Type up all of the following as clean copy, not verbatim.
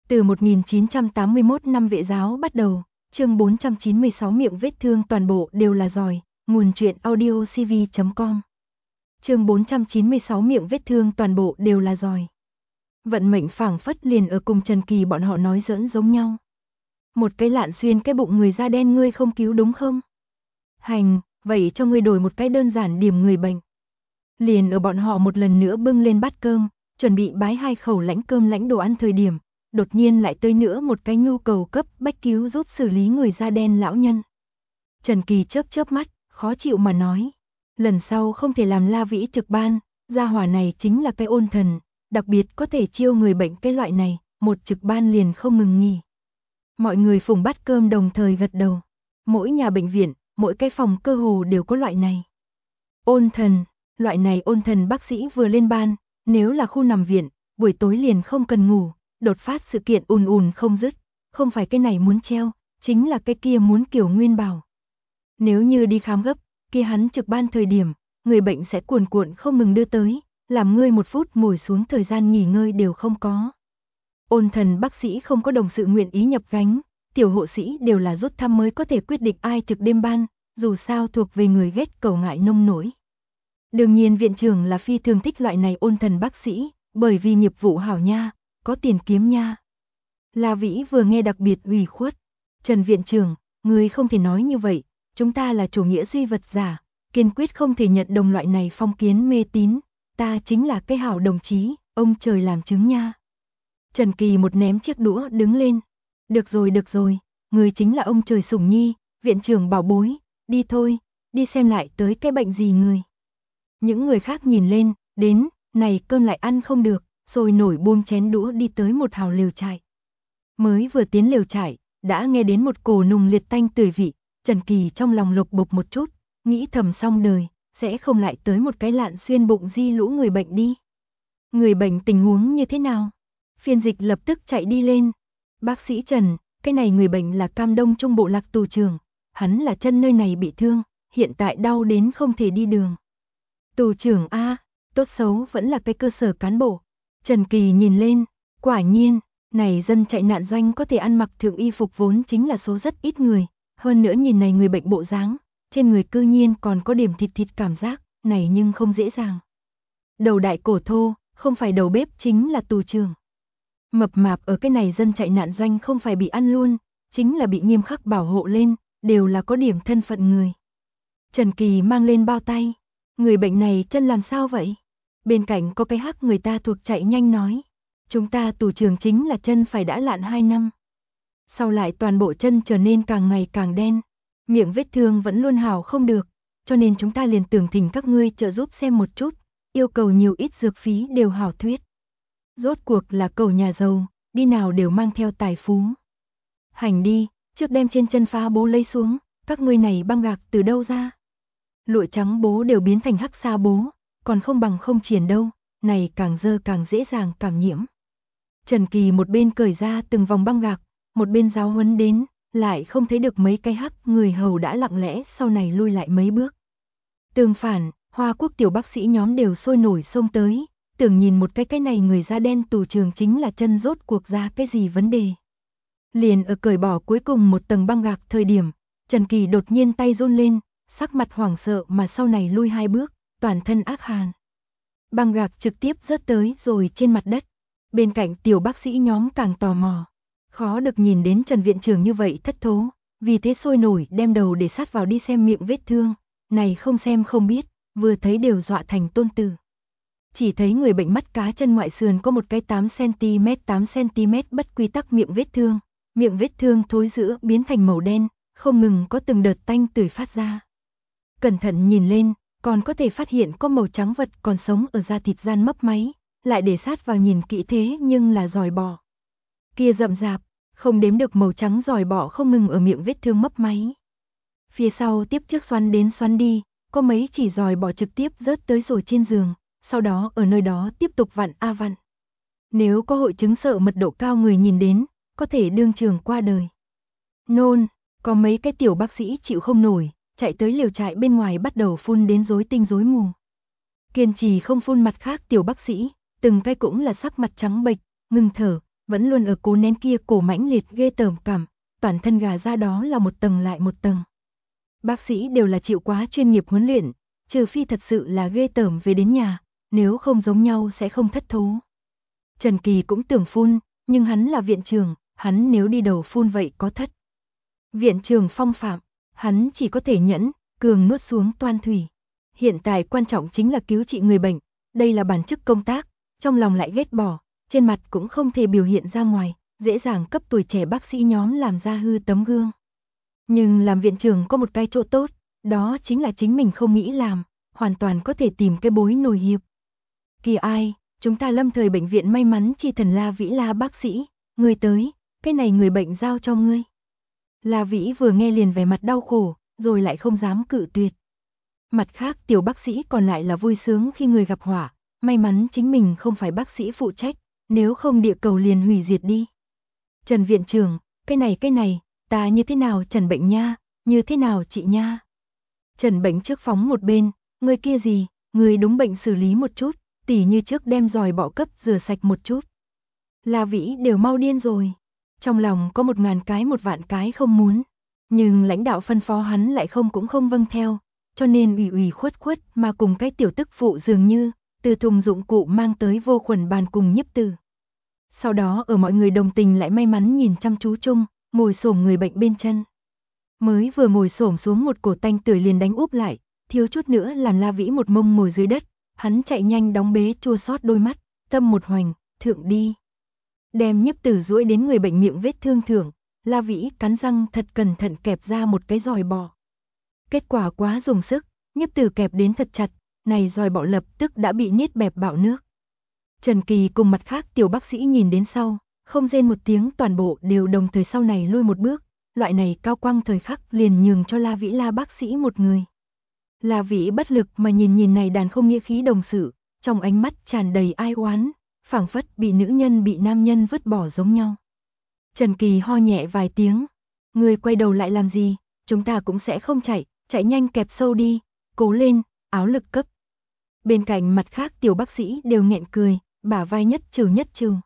Từ 1981 năm vệ giáo bắt đầu, chương 496 miệng vết thương toàn bộ đều là giỏi, nguồn truyện audio cv.com. Chương 496 miệng vết thương toàn bộ đều là giỏi. Vận mệnh phảng phất liền ở cùng Trần Kỳ bọn họ nói giỡn giống nhau. Một cái lạn xuyên cái bụng người da đen ngươi không cứu đúng không? Hành, vậy cho ngươi đổi một cái đơn giản điểm người bệnh. Liền ở bọn họ một lần nữa bưng lên bát cơm, chuẩn bị bái hai khẩu lãnh cơm lãnh đồ ăn thời điểm, đột nhiên lại tới nữa một cái nhu cầu cấp bách cứu giúp xử lý người da đen lão nhân. Trần Kỳ chớp chớp mắt, khó chịu mà nói, lần sau không thể làm La Vĩ trực ban, gia hỏa này chính là cái ôn thần, đặc biệt có thể chiêu người bệnh cái loại này, một trực ban liền không ngừng nghỉ. Mọi người phùng bát cơm đồng thời gật đầu, mỗi nhà bệnh viện, mỗi cái phòng cơ hồ đều có loại này. Ôn thần, loại này ôn thần bác sĩ vừa lên ban, nếu là khu nằm viện, buổi tối liền không cần ngủ, đột phát sự kiện ùn ùn không dứt, không phải cái này muốn treo, chính là cái kia muốn kiểu nguyên bảo. Nếu như đi khám gấp, kia hắn trực ban thời điểm, người bệnh sẽ cuồn cuộn không ngừng đưa tới, làm ngươi một phút ngồi xuống thời gian nghỉ ngơi đều không có. Ôn thần bác sĩ không có đồng sự nguyện ý nhập gánh, tiểu hộ sĩ đều là rút thăm mới có thể quyết định ai trực đêm ban, dù sao thuộc về người ghét cầu ngại nông nổi. Đương nhiên viện trưởng là phi thường thích loại này ôn thần bác sĩ, bởi vì nghiệp vụ hảo nha, có tiền kiếm nha. La Vĩ vừa nghe đặc biệt ủy khuất. Trần viện trưởng, ngươi không thể nói như vậy, chúng ta là chủ nghĩa duy vật giả, kiên quyết không thể nhận đồng loại này phong kiến mê tín, ta chính là cái hảo đồng chí, ông trời làm chứng nha. Trần Kỳ một ném chiếc đũa đứng lên. Được rồi, ngươi chính là ông trời sủng nhi, viện trưởng bảo bối, đi thôi, đi xem lại tới cái bệnh gì người. Những người khác nhìn lên, đến, này cơm lại ăn không được, rồi nổi buông chén đũa đi tới một hào lều trại. Mới vừa tiến lều trại, đã nghe đến một cổ nùng liệt tanh tươi vị, Trần Kỳ trong lòng lục bục một chút, nghĩ thầm xong đời, sẽ không lại tới một cái lạn xuyên bụng di lũ người bệnh đi. Người bệnh tình huống như thế nào? Phiên dịch lập tức chạy đi lên. Bác sĩ Trần, cái này người bệnh là Cam Đông Trung Bộ Lạc tù trưởng, hắn là chân nơi này bị thương, hiện tại đau đến không thể đi đường. Tù trưởng A, tốt xấu vẫn là cái cơ sở cán bộ. Trần Kỳ nhìn lên, quả nhiên, này dân chạy nạn doanh có thể ăn mặc thượng y phục vốn chính là số rất ít người, hơn nữa nhìn này người bệnh bộ dáng, trên người cư nhiên còn có điểm thịt cảm giác, này nhưng không dễ dàng. Đầu đại cổ thô, không phải đầu bếp chính là tù trưởng. Mập mạp ở cái này dân chạy nạn doanh không phải bị ăn luôn, chính là bị nghiêm khắc bảo hộ lên, đều là có điểm thân phận người. Trần Kỳ mang lên bao tay, người bệnh này chân làm sao vậy? Bên cạnh có cái hắc người ta thuộc chạy nhanh nói, chúng ta tù trưởng chính là chân phải đã lạn 2 năm. Sau lại toàn bộ chân trở nên càng ngày càng đen, miệng vết thương vẫn luôn hảo không được, cho nên chúng ta liền tưởng thỉnh các ngươi trợ giúp xem một chút, yêu cầu nhiều ít dược phí đều hảo thuyết. Rốt cuộc là cầu nhà giàu, đi nào đều mang theo tài phú. Hành đi, trước đem trên chân phá bố lấy xuống, các ngươi này băng gạc từ đâu ra? Lụa trắng bố đều biến thành hắc sa bố, còn không bằng không triển đâu, này càng dơ càng dễ dàng cảm nhiễm. Trần Kỳ một bên cởi ra từng vòng băng gạc, một bên giáo huấn đến, lại không thấy được mấy cái hắc người hầu đã lặng lẽ sau này lui lại mấy bước. Tương phản, Hoa Quốc tiểu bác sĩ nhóm đều sôi nổi xông tới, tưởng nhìn một cái này người da đen tù trưởng chính là chân rốt cuộc ra cái gì vấn đề. Liền ở cởi bỏ cuối cùng một tầng băng gạc thời điểm, Trần Kỳ đột nhiên tay run lên, sắc mặt hoảng sợ mà sau này lui 2 bước, toàn thân ác hàn. Băng gạc trực tiếp rớt tới rồi trên mặt đất. Bên cạnh tiểu bác sĩ nhóm càng tò mò. Khó được nhìn đến Trần viện trưởng như vậy thất thố, vì thế sôi nổi đem đầu để sát vào đi xem miệng vết thương. Này không xem không biết, vừa thấy đều dọa thành tôn tử. Chỉ thấy người bệnh mắt cá chân ngoại sườn có một cái 8cm bất quy tắc miệng vết thương thối rữa biến thành màu đen, không ngừng có từng đợt tanh tưởi phát ra. Cẩn thận nhìn lên, còn có thể phát hiện có màu trắng vật còn sống ở da thịt gian mấp máy, lại để sát vào nhìn kỹ thế nhưng là giòi bò. Kia rậm rạp, không đếm được màu trắng giòi bò không ngừng ở miệng vết thương mấp máy. Phía sau tiếp trước xoắn đến xoắn đi, có mấy chỉ giòi bò trực tiếp rớt tới rồi trên giường, sau đó ở nơi đó tiếp tục vặn a vặn. Nếu có hội chứng sợ mật độ cao người nhìn đến, có thể đương trường qua đời. Nôn, có mấy cái tiểu bác sĩ chịu không nổi, chạy tới liều trại bên ngoài bắt đầu phun đến rối tinh rối mù. Kiên trì không phun mặt khác tiểu bác sĩ, từng cái cũng là sắc mặt trắng bệch, ngừng thở, vẫn luôn ở cố nén kia cổ mãnh liệt ghê tởm cảm, toàn thân gà ra đó là một tầng lại một tầng. Bác sĩ đều là chịu quá chuyên nghiệp huấn luyện, trừ phi thật sự là ghê tởm về đến nhà, nếu không giống nhau sẽ không thất thố. Trần Kỳ cũng tưởng phun, nhưng hắn là viện trưởng, hắn nếu đi đầu phun vậy có thất. Viện trưởng phong phạm, hắn chỉ có thể nhẫn, cường nuốt xuống toan thủy. Hiện tại quan trọng chính là cứu trị người bệnh, đây là bản chức công tác, trong lòng lại ghét bỏ, trên mặt cũng không thể biểu hiện ra ngoài, dễ dàng cấp tuổi trẻ bác sĩ nhóm làm ra hư tấm gương. Nhưng làm viện trưởng có một cái chỗ tốt, đó chính là chính mình không nghĩ làm, hoàn toàn có thể tìm cái bối nồi hiệp. Kìa ai, chúng ta lâm thời bệnh viện may mắn chi thần La Vĩ La bác sĩ, ngươi tới, cái này người bệnh giao cho ngươi. La Vĩ vừa nghe liền vẻ mặt đau khổ, rồi lại không dám cự tuyệt. Mặt khác tiểu bác sĩ còn lại là vui sướng khi người gặp họa, may mắn chính mình không phải bác sĩ phụ trách, nếu không địa cầu liền hủy diệt đi. Trần viện trưởng, cái này, ta như thế nào trần bệnh nha, như thế nào chị nha. Trần bệnh trước phóng một bên, người kia gì, người đúng bệnh xử lý một chút, tỉ như trước đem giòi bọ cấp rửa sạch một chút. La Vĩ đều mau điên rồi, trong lòng có 1000 cái 1 vạn cái không muốn, nhưng lãnh đạo phân phó hắn lại không cũng không vâng theo, cho nên ủy khuất mà cùng cái tiểu tức phụ dường như, từ thùng dụng cụ mang tới vô khuẩn bàn cùng Nhiếp Từ. Sau đó ở mọi người đồng tình lại may mắn nhìn chăm chú chung, ngồi xổm người bệnh bên chân. Mới vừa ngồi xổm xuống một cổ tanh tưởi liền đánh úp lại, thiếu chút nữa làm La Vĩ một mông ngồi dưới đất, hắn chạy nhanh đóng bế chua xót đôi mắt, tâm một hoành, thượng đi. Đem Nhiếp Từ duỗi đến người bệnh miệng vết thương thưởng, La Vĩ cắn răng thật cẩn thận kẹp ra một cái giòi bọ. Kết quả quá dùng sức, Nhiếp Từ kẹp đến thật chặt, này giòi bọ lập tức đã bị niết bẹp bạo nước. Trần Kỳ cùng mặt khác tiểu bác sĩ nhìn đến sau, không rên một tiếng, toàn bộ đều đồng thời sau này lui một bước, loại này cao quang thời khắc liền nhường cho La Vĩ La bác sĩ một người. La Vĩ bất lực mà nhìn này đàn không nghĩa khí đồng sự, trong ánh mắt tràn đầy ai oán, phảng phất bị nữ nhân bị nam nhân vứt bỏ giống nhau. Trần Kỳ ho nhẹ vài tiếng, người quay đầu lại làm gì, chúng ta cũng sẽ không chạy nhanh kẹp sâu đi, cố lên, áo lực cấp. Bên cạnh mặt khác tiểu bác sĩ đều nghẹn cười, bả vai nhất trừ.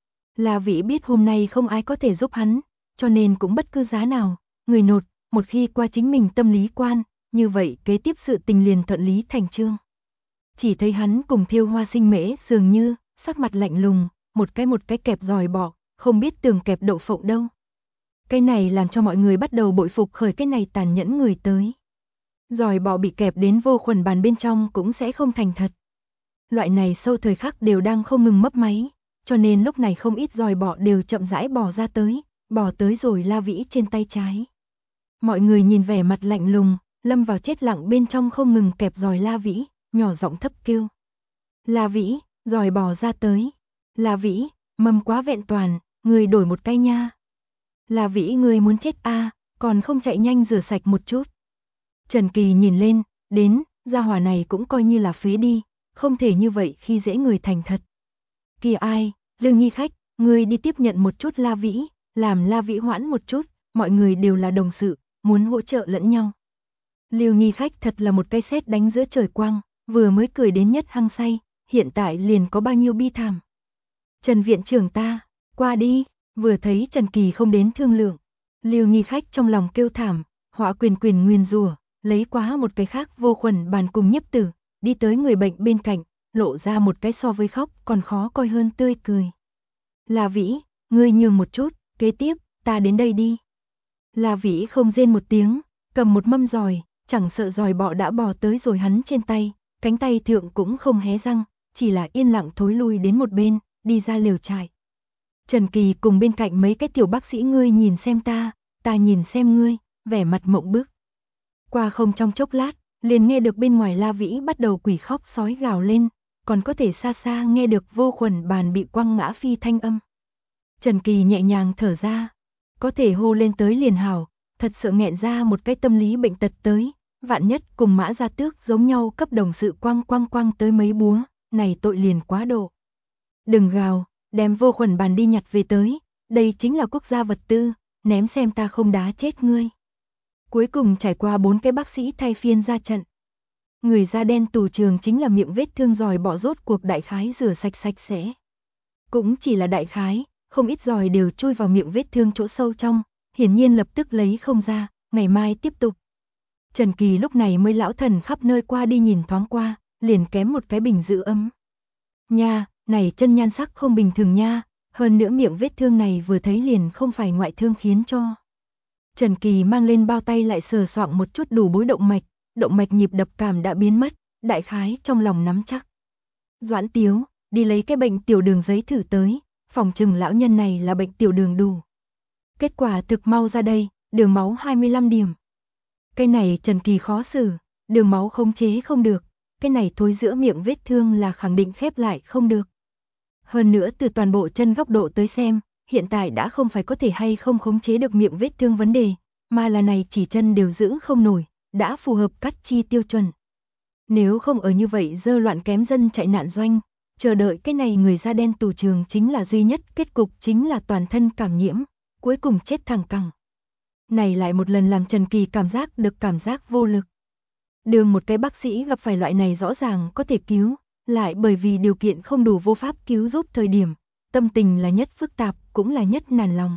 La Vĩ biết hôm nay không ai có thể giúp hắn, cho nên cũng bất cứ giá nào, người nột, một khi qua chính mình tâm lý quan, như vậy kế tiếp sự tình liền thuận lý thành chương. Chỉ thấy hắn cùng Thiêu Hoa Sinh Mễ dường như, sắc mặt lạnh lùng, một cái kẹp giòi bọ, không biết tường kẹp đậu phộng đâu. Cái này làm cho mọi người bắt đầu bội phục khởi cái này tàn nhẫn người tới. Giòi bọ bị kẹp đến vô khuẩn bàn bên trong cũng sẽ không thành thật. Loại này sâu thời khắc đều đang không ngừng mấp máy, cho nên lúc này không ít giòi bọ đều chậm rãi bò ra tới, bò tới rồi La Vĩ trên tay trái. Mọi người nhìn vẻ mặt lạnh lùng, lâm vào chết lặng bên trong không ngừng kẹp giòi La Vĩ, nhỏ giọng thấp kêu. La Vĩ, giòi bò ra tới. La Vĩ, mâm quá vẹn toàn, người đổi một cái nha. La Vĩ người muốn chết a, còn không chạy nhanh rửa sạch một chút. Trần Kỳ nhìn lên, đến, gia hỏa này cũng coi như là phế đi, không thể như vậy khi dễ người thành thật. Kìa ai, Lương Nghi Khách, ngươi đi tiếp nhận một chút La Vĩ, làm La Vĩ hoãn một chút, mọi người đều là đồng sự, muốn hỗ trợ lẫn nhau. Lưu Nghi Khách thật là một cái sét đánh giữa trời quang, vừa mới cười đến nhất hăng say, hiện tại liền có bao nhiêu bi thảm. Trần viện trưởng ta, qua đi, vừa thấy Trần Kỳ không đến thương lượng. Lưu Nghi Khách trong lòng kêu thảm, họa quyền nguyền rủa, lấy quá một cái khác vô khuẩn bàn cùng Nhiếp Tử, đi tới người bệnh bên cạnh, lộ ra một cái so với khóc còn khó coi hơn tươi cười. La Vĩ, ngươi nhường một chút, kế tiếp, ta đến đây đi. La Vĩ không rên một tiếng, cầm một mâm giòi, chẳng sợ giòi bọ đã bò tới rồi hắn trên tay, cánh tay thượng cũng không hé răng, chỉ là yên lặng thối lui đến một bên, đi ra lều trại. Trần Kỳ cùng bên cạnh mấy cái tiểu bác sĩ ngươi nhìn xem ta nhìn xem ngươi, vẻ mặt mộng bức. Qua không trong chốc lát, liền nghe được bên ngoài La Vĩ bắt đầu quỷ khóc sói gào lên, còn có thể xa xa nghe được vô khuẩn bàn bị quăng ngã phi thanh âm. Trần Kỳ nhẹ nhàng thở ra, có thể hô lên tới liền hảo, thật sự nghẹn ra một cái tâm lý bệnh tật tới, vạn nhất cùng Mã Gia Tước giống nhau cấp đồng sự quăng tới mấy búa, này tội liền quá độ. Đừng gào, đem vô khuẩn bàn đi nhặt về tới, đây chính là quốc gia vật tư, ném xem ta không đá chết ngươi. Cuối cùng trải qua 4 cái bác sĩ thay phiên ra trận. Người da đen tù trường chính là miệng vết thương giòi bọ rốt cuộc đại khái rửa sạch sạch sẽ. Cũng chỉ là đại khái, không ít giòi đều chui vào miệng vết thương chỗ sâu trong, hiển nhiên lập tức lấy không ra, ngày mai tiếp tục. Trần Kỳ lúc này mới lão thần khắp nơi qua đi nhìn thoáng qua, liền kém một cái bình giữ ấm. Nha, này chân nhan sắc không bình thường nha, hơn nữa miệng vết thương này vừa thấy liền không phải ngoại thương khiến cho. Trần Kỳ mang lên bao tay lại sờ soạng một chút đủ bối động mạch nhịp đập cảm đã biến mất, đại khái trong lòng nắm chắc. Doãn Tiếu, đi lấy cái bệnh tiểu đường giấy thử tới, phòng trừng lão nhân này là bệnh tiểu đường đủ. Kết quả thực mau ra đây, đường máu 25 điểm. Cái này Trần Kỳ khó xử, đường máu khống chế không được, cái này thối giữa miệng vết thương là khẳng định khép lại không được. Hơn nữa từ toàn bộ chân góc độ tới xem, hiện tại đã không phải có thể hay không khống chế được miệng vết thương vấn đề, mà là này chỉ chân đều giữ không nổi, đã phù hợp cắt chi tiêu chuẩn. Nếu không ở như vậy dơ loạn kém dân chạy nạn doanh, chờ đợi cái này người da đen tù trường chính là duy nhất, kết cục chính là toàn thân cảm nhiễm, cuối cùng chết thẳng cẳng. Này lại một lần làm Trần Kỳ cảm giác được cảm giác vô lực. Đường một cái bác sĩ gặp phải loại này rõ ràng có thể cứu, lại bởi vì điều kiện không đủ vô pháp cứu giúp thời điểm, tâm tình là nhất phức tạp, cũng là nhất nản lòng.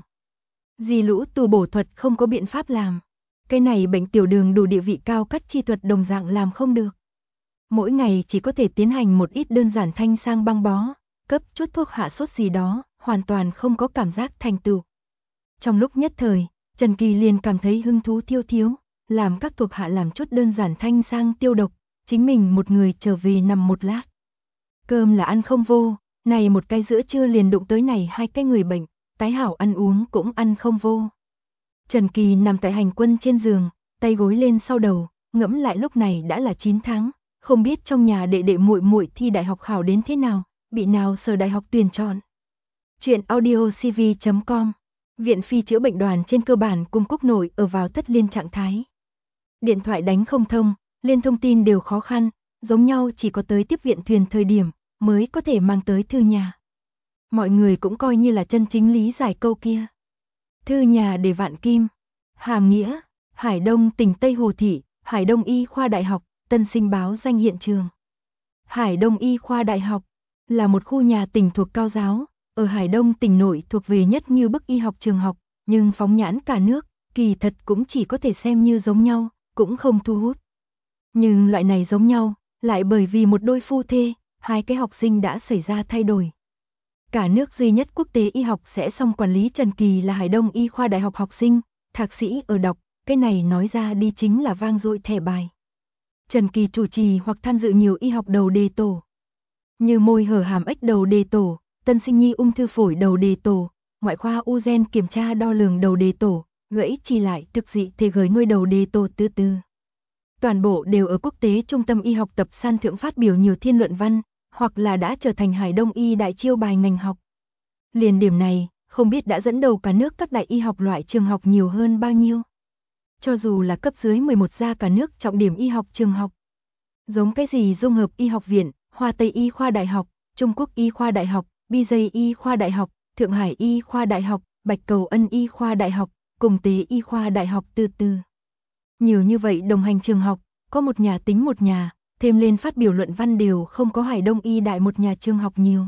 Dì lũ tù bổ thuật không có biện pháp làm. Cái này bệnh tiểu đường đủ địa vị cao cắt chi thuật đồng dạng làm không được. Mỗi ngày chỉ có thể tiến hành một ít đơn giản thanh sang băng bó, cấp chút thuốc hạ sốt gì đó, hoàn toàn không có cảm giác thành tựu. Trong lúc nhất thời, Trần Kỳ liền cảm thấy hứng thú thiếu, làm các thuộc hạ làm chút đơn giản thanh sang tiêu độc, chính mình một người trở về nằm một lát. Cơm là ăn không vô, này một cái giữa trưa liền đụng tới này hai cái người bệnh, tái hảo ăn uống cũng ăn không vô. Trần Kỳ nằm tại hành quân trên giường, tay gối lên sau đầu, ngẫm lại lúc này đã là 9 tháng, không biết trong nhà đệ đệ muội muội thi đại học khảo đến thế nào, bị nào sở đại học tuyển chọn. Chuyện audiocv.com. Viện Phi chữa bệnh đoàn trên cơ bản cùng quốc nội ở vào tất liên trạng thái. Điện thoại đánh không thông, liên thông tin đều khó khăn, giống nhau chỉ có tới tiếp viện thuyền thời điểm mới có thể mang tới thư nhà. Mọi người cũng coi như là chân chính lý giải câu kia. Thư nhà để vạn kim. Hàm nghĩa, Hải Đông tỉnh Tây Hồ Thị, Hải Đông Y khoa Đại học, Tân Sinh báo danh hiện trường. Hải Đông Y khoa Đại học là một khu nhà tỉnh thuộc Cao Giáo, ở Hải Đông tỉnh nội thuộc về nhất như bức y học trường học, nhưng phóng nhãn cả nước, kỳ thật cũng chỉ có thể xem như giống nhau, cũng không thu hút. Nhưng loại này giống nhau, lại bởi vì một đôi phu thê, hai cái học sinh đã xảy ra thay đổi. Cả nước duy nhất quốc tế y học sẽ xong quản lý Trần Kỳ là Hải Đông Y khoa Đại học học sinh, thạc sĩ ở đọc, cái này nói ra đi chính là vang dội thẻ bài. Trần Kỳ chủ trì hoặc tham dự nhiều y học đầu đề tổ, như môi hở hàm ếch đầu đề tổ, tân sinh nhi ung thư phổi đầu đề tổ, ngoại khoa u gen kiểm tra đo lường đầu đề tổ, gãy chi lại thực dị thể gửi nuôi đầu đề tổ tư. Toàn bộ đều ở quốc tế trung tâm y học tập san thượng phát biểu nhiều thiên luận văn, hoặc là đã trở thành Hải Đông Y đại chiêu bài ngành học. Liền điểm này, không biết đã dẫn đầu cả nước các đại y học loại trường học nhiều hơn bao nhiêu. Cho dù là cấp dưới 11 gia cả nước trọng điểm y học trường học. Giống cái gì Dung hợp y học viện, Hoa Tây Y khoa Đại học, Trung Quốc Y khoa Đại học, BJ Y khoa Đại học, Thượng Hải Y khoa Đại học, Bạch Cầu Ân Y khoa Đại học, Cùng Tế Y khoa Đại học tư. Nhiều như vậy đồng hành trường học, có một nhà tính một nhà, thêm lên phát biểu luận văn đều không có Hải Đông Y đại một nhà trường học nhiều.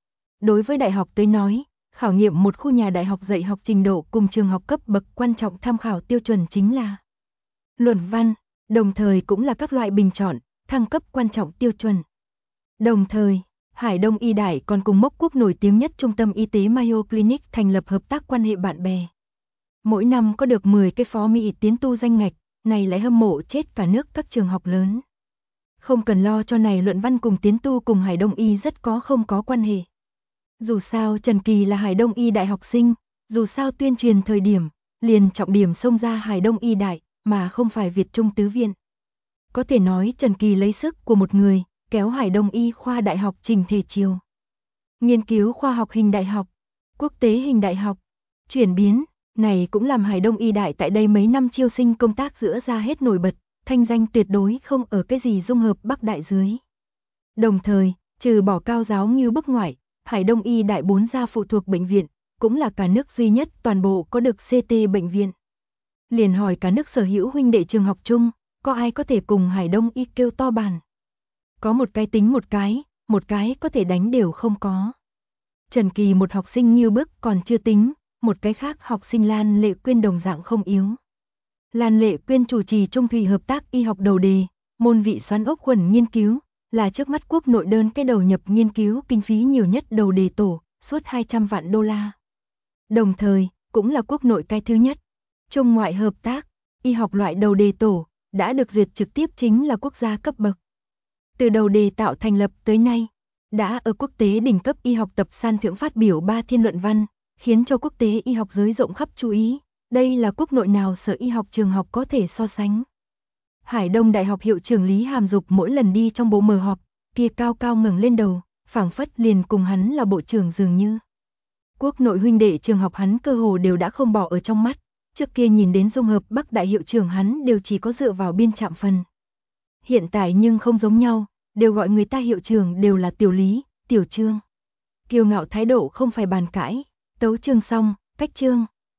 Đối với đại học tới nói, khảo nghiệm một khu nhà đại học dạy học trình độ cùng trường học cấp bậc quan trọng tham khảo tiêu chuẩn chính là luận văn, đồng thời cũng là các loại bình chọn, thăng cấp quan trọng tiêu chuẩn. Đồng thời, Hải Đông Y đại còn cùng mốc quốc nổi tiếng nhất trung tâm y tế Mayo Clinic thành lập hợp tác quan hệ bạn bè. Mỗi năm có được 10 cái phó mỹ tiến tu danh ngạch, này lại hâm mộ chết cả nước các trường học lớn. Không cần lo cho này luận văn cùng tiến tu cùng Hải Đông Y rất không có quan hệ. Dù sao Trần Kỳ là Hải Đông Y đại học sinh, dù sao tuyên truyền thời điểm, liền trọng điểm xông ra Hải Đông Y đại, mà không phải Việt Trung tứ viện. Có thể nói Trần Kỳ lấy sức của một người, kéo Hải Đông Y khoa đại học trình thể chiều. Nghiên cứu khoa học hình đại học, quốc tế hình đại học, chuyển biến, này cũng làm Hải Đông Y đại tại đây mấy năm chiêu sinh công tác giữa ra hết nổi bật, thanh danh tuyệt đối không ở cái gì dung hợp Bắc đại dưới. Đồng thời, trừ bỏ Cao Giáo như bức ngoại, Hải Đông Y đại 4 gia phụ thuộc bệnh viện, cũng là cả nước duy nhất toàn bộ có được CT bệnh viện. Liền hỏi cả nước sở hữu huynh đệ trường học chung, có ai có thể cùng Hải Đông Y kêu to bàn. Có một cái tính một cái có thể đánh đều không có. Trần Kỳ một học sinh như bức còn chưa tính, một cái khác học sinh Lan Lệ Quyên đồng dạng không yếu. Lan Lệ Quyên chủ trì Trung Thủy hợp tác y học đầu đề, môn vị xoắn ốc khuẩn nghiên cứu, là trước mắt quốc nội đơn cái đầu nhập nghiên cứu kinh phí nhiều nhất đầu đề tổ, suốt 200 vạn đô la. Đồng thời, cũng là quốc nội cái thứ nhất. Trung ngoại hợp tác, y học loại đầu đề tổ, đã được duyệt trực tiếp chính là quốc gia cấp bậc. Từ đầu đề tạo thành lập tới nay, đã ở quốc tế đỉnh cấp y học tập san thưởng phát biểu 3 thiên luận văn, khiến cho quốc tế y học giới rộng khắp chú ý. Đây là quốc nội nào sở y học trường học có thể so sánh. Hải Đông Đại học hiệu trưởng Lý Hàm Dục mỗi lần đi trong bộ mờ họp, kia cao cao ngẩng lên đầu, phảng phất liền cùng hắn là bộ trưởng dường như. Quốc nội huynh đệ trường học hắn cơ hồ đều đã không bỏ ở trong mắt, trước kia nhìn đến Dung Hợp Bắc Đại hiệu trưởng hắn đều chỉ có dựa vào biên chạm phần. Hiện tại nhưng không giống nhau, đều gọi người ta hiệu trưởng đều là Tiểu Lý, Tiểu Trương. Kiêu ngạo thái độ không phải bàn cãi, tấu chương xong, cách chương.